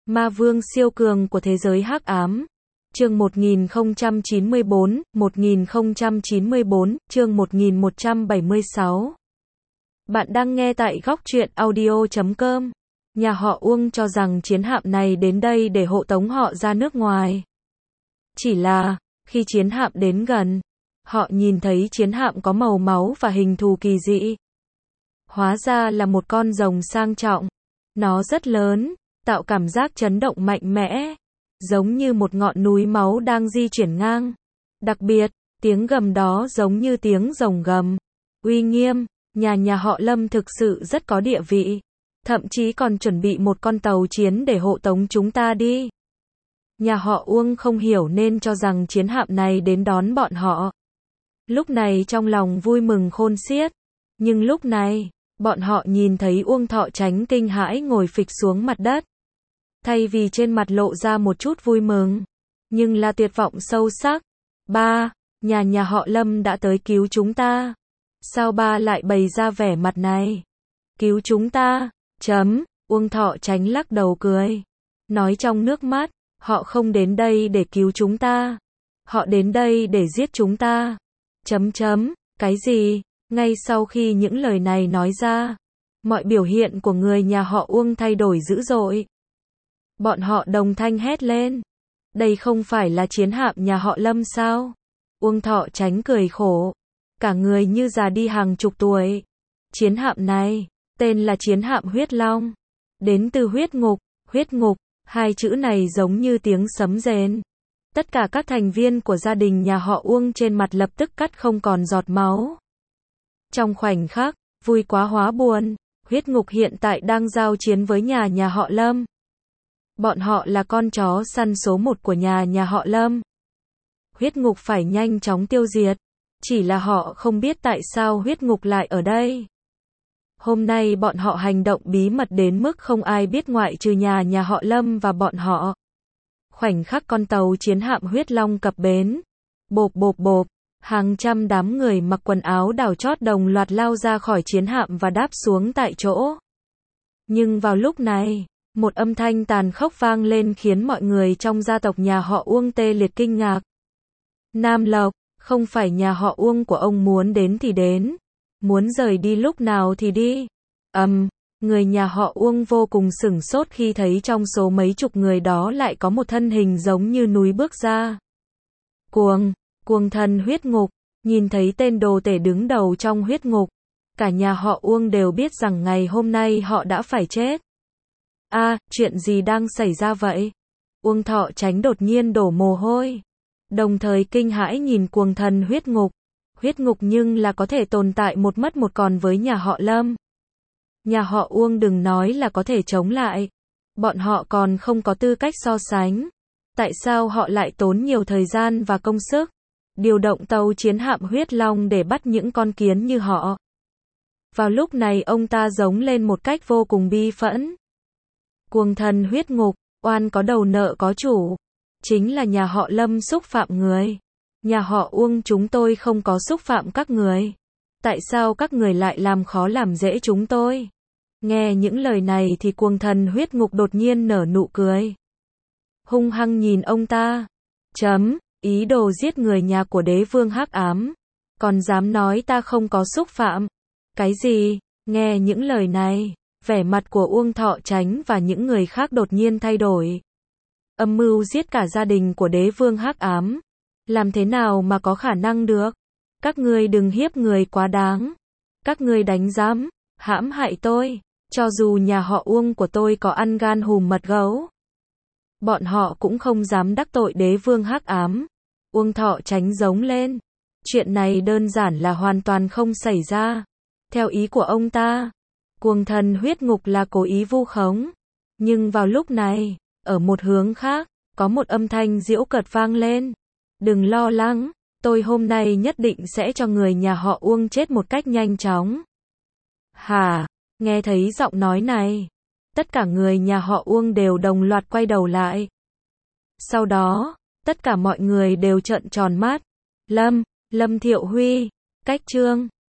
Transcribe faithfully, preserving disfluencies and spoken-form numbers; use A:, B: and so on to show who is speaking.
A: Ma vương siêu cường của thế giới hắc ám. Chương một nghìn không trăm chín mươi bốn, một nghìn không trăm chín mươi bốn, chương một nghìn một trăm bảy mươi sáu. Bạn đang nghe tại góc truyện audio chấm com. Nhà họ Uông cho rằng chiến hạm này đến đây để hộ tống họ ra nước ngoài. Chỉ là, khi chiến hạm đến gần, họ nhìn thấy chiến hạm có màu máu và hình thù kỳ dị. Hóa ra là một con rồng sang trọng. Nó rất lớn, tạo cảm giác chấn động mạnh mẽ, giống như một ngọn núi máu đang di chuyển ngang. Đặc biệt, tiếng gầm đó giống như tiếng rồng gầm. Uy nghiêm, nhà nhà họ Lâm thực sự rất có địa vị. Thậm chí còn chuẩn bị một con tàu chiến để hộ tống chúng ta đi. Nhà họ Uông không hiểu nên cho rằng chiến hạm này đến đón bọn họ. Lúc này trong lòng vui mừng khôn xiết. Nhưng lúc này, bọn họ nhìn thấy Uông Thọ Chánh kinh hãi ngồi phịch xuống mặt đất. Thay vì trên mặt lộ ra một chút vui mừng, nhưng là tuyệt vọng sâu sắc. Ba, nhà nhà họ Lâm đã tới cứu chúng ta. Sao ba lại bày ra vẻ mặt này? Cứu chúng ta, chấm, Uông Thọ Chánh lắc đầu cười. Nói trong nước mắt, họ không đến đây để cứu chúng ta. Họ đến đây để giết chúng ta. Chấm chấm, cái gì? Ngay sau khi những lời này nói ra, mọi biểu hiện của người nhà họ Uông thay đổi dữ dội. Bọn họ đồng thanh hét lên. Đây không phải là chiến hạm nhà họ Lâm sao? Uông Thọ Chánh cười khổ. Cả người như già đi hàng chục tuổi. Chiến hạm này, tên là chiến hạm huyết long. Đến từ huyết ngục, huyết ngục, hai chữ này giống như tiếng sấm rền. Tất cả các thành viên của gia đình nhà họ Uông trên mặt lập tức cắt không còn giọt máu. Trong khoảnh khắc, vui quá hóa buồn, huyết ngục hiện tại đang giao chiến với nhà nhà họ Lâm. Bọn họ là con chó săn số một của nhà nhà họ Lâm. Huyết ngục phải nhanh chóng tiêu diệt. Chỉ là họ không biết tại sao huyết ngục lại ở đây. Hôm nay bọn họ hành động bí mật đến mức không ai biết ngoại trừ nhà nhà họ Lâm và bọn họ. Khoảnh khắc con tàu chiến hạm huyết long cập bến. Bộp bộp bộp. Hàng trăm đám người mặc quần áo đảo chót đồng loạt lao ra khỏi chiến hạm và đáp xuống tại chỗ. Nhưng vào lúc này, một âm thanh tàn khốc vang lên khiến mọi người trong gia tộc nhà họ Uông tê liệt kinh ngạc. Nam Lộc, không phải nhà họ Uông của ông muốn đến thì đến, muốn rời đi lúc nào thì đi. Ầm, um, người nhà họ Uông vô cùng sửng sốt khi thấy trong số mấy chục người đó lại có một thân hình giống như núi bước ra. Cuồng, cuồng thần huyết ngục, nhìn thấy tên đồ tể đứng đầu trong huyết ngục, cả nhà họ Uông đều biết rằng ngày hôm nay họ đã phải chết. A, à, chuyện gì đang xảy ra vậy? Uông Thọ Chánh đột nhiên đổ mồ hôi, đồng thời kinh hãi nhìn cuồng thần huyết ngục. Huyết ngục nhưng là có thể tồn tại một mất một còn với nhà họ Lâm. Nhà họ Uông đừng nói là có thể chống lại. Bọn họ còn không có tư cách so sánh. Tại sao họ lại tốn nhiều thời gian và công sức, điều động tàu chiến hạm huyết long để bắt những con kiến như họ? Vào lúc này ông ta giống lên một cách vô cùng bi phẫn. Cuồng thần huyết ngục, oan có đầu nợ có chủ. Chính là nhà họ Lâm xúc phạm người. Nhà họ Uông chúng tôi không có xúc phạm các người. Tại sao các người lại làm khó làm dễ chúng tôi? Nghe những lời này thì cuồng thần huyết ngục đột nhiên nở nụ cười. Hung hăng nhìn ông ta. Chấm, ý đồ giết người nhà của đế vương hắc ám. Còn dám nói ta không có xúc phạm. Cái gì? Nghe những lời này, vẻ mặt của Uông Thọ Chánh và những người khác đột nhiên thay đổi. Âm mưu giết cả gia đình của đế vương hắc ám. Làm thế nào mà có khả năng được? Các ngươi đừng hiếp người quá đáng. Các ngươi đánh giám, hãm hại tôi. Cho dù nhà họ Uông của tôi có ăn gan hùm mật gấu, bọn họ cũng không dám đắc tội đế vương hắc ám. Uông Thọ Chánh giống lên. Chuyện này đơn giản là hoàn toàn không xảy ra. Theo ý của ông ta, cuồng thần huyết ngục là cố ý vu khống. Nhưng vào lúc này, ở một hướng khác, có một âm thanh giễu cợt vang lên. Đừng lo lắng, tôi hôm nay nhất định sẽ cho người nhà họ Uông chết một cách nhanh chóng. Hả? Nghe thấy giọng nói này, tất cả người nhà họ Uông đều đồng loạt quay đầu lại. Sau đó, tất cả mọi người đều trợn tròn mắt. Lâm, Lâm Thiệu Huy, cách chương